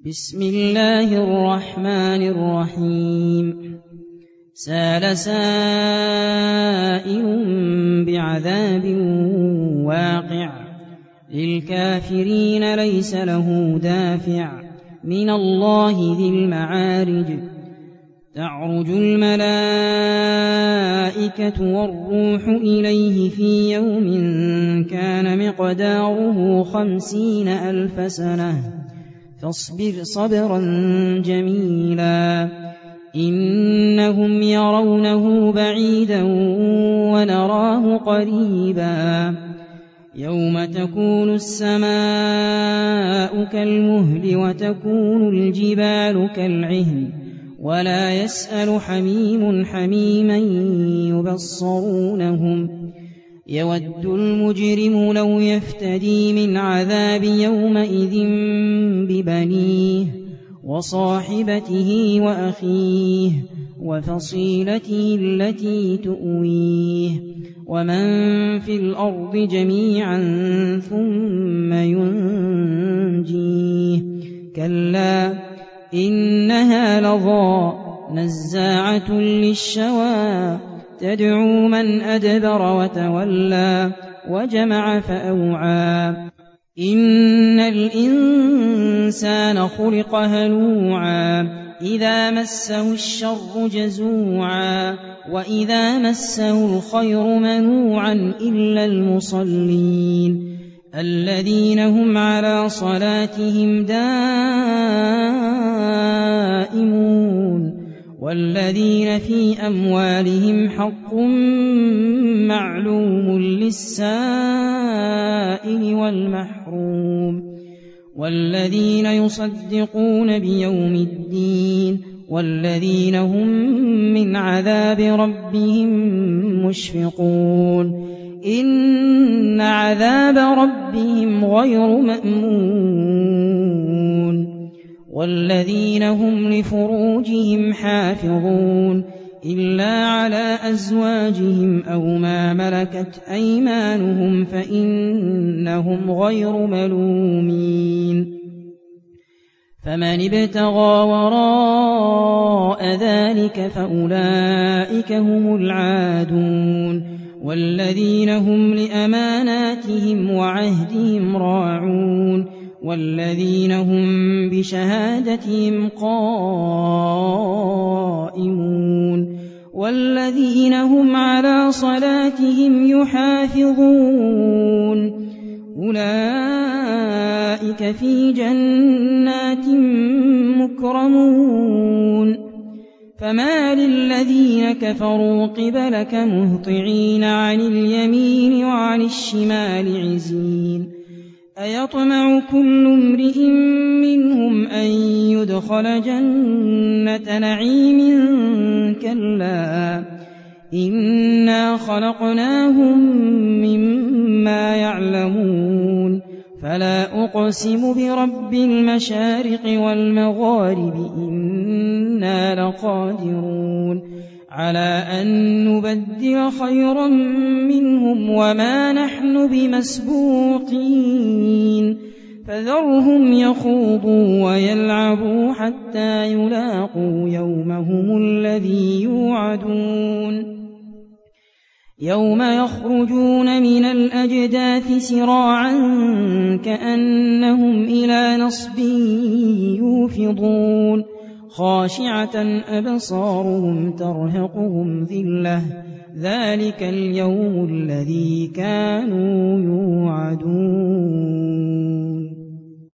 بسم الله الرحمن الرحيم سأل سائل بعذاب واقع للكافرين ليس له دافع من الله ذي المعارج تعرج الملائكة والروح إليه في يوم كان مقداره 50,000 سنة فاصبر صبرا جميلا إنهم يرونه بعيدا ونراه قريبا يوم تكون السماء كالمهل وتكون الجبال كالعهن ولا يسأل حميم حميما يبصرونهم يود المجرم لو يفتدي من عذاب يومئذ ببنيه وصاحبته وأخيه وفصيلته التي تؤويه ومن في الأرض جميعا ثم ينجيه كلا إنها لظى نزاعة للشوى تدعو من أدبر وتولى وجمع فأوعى إن الإنسان خلق هلوعا إذا مسه الشر جزوعا وإذا مسه الخير منوعا إلا المصلين الذين هم على صلاتهم دائمون والذين في أموالهم حق معلوم للسائل والمحروم والذين يصدقون بيوم الدين والذين هم من عذاب ربهم مشفقون إن عذاب ربهم غير مأمون والذين هم لفروجهم حافظون إلا على أزواجهم أو ما ملكت أيمانهم فإنهم غير ملومين فمن ابتغى وراء ذلك فأولئك هم العادون والذين هم لأماناتهم وعهدهم راعون والذين هم بشهادتهم قائمون والذين هم على صلاتهم يحافظون أولئك في جنات مكرمون فما للذين كفروا قبلك مهطعين عن اليمين وعن الشمال عزين أيطمع كل امرئ منهم أن يدخل جنة نعيم كلا إنا خلقناهم مما يعلمون فلا أقسم برب المشارق والمغارب إنا لقادرون على أن نبدل خيرا منهم وما نحن بمسبوقين فذرهم يخوضوا ويلعبوا حتى يلاقوا يومهم الذي يوعدون يوم يخرجون من الأجداث سراعا كأنهم إلى نصب يوفضون خاشعة أبصارهم ترهقهم ذلة ذلك اليوم الذي كانوا يوعدون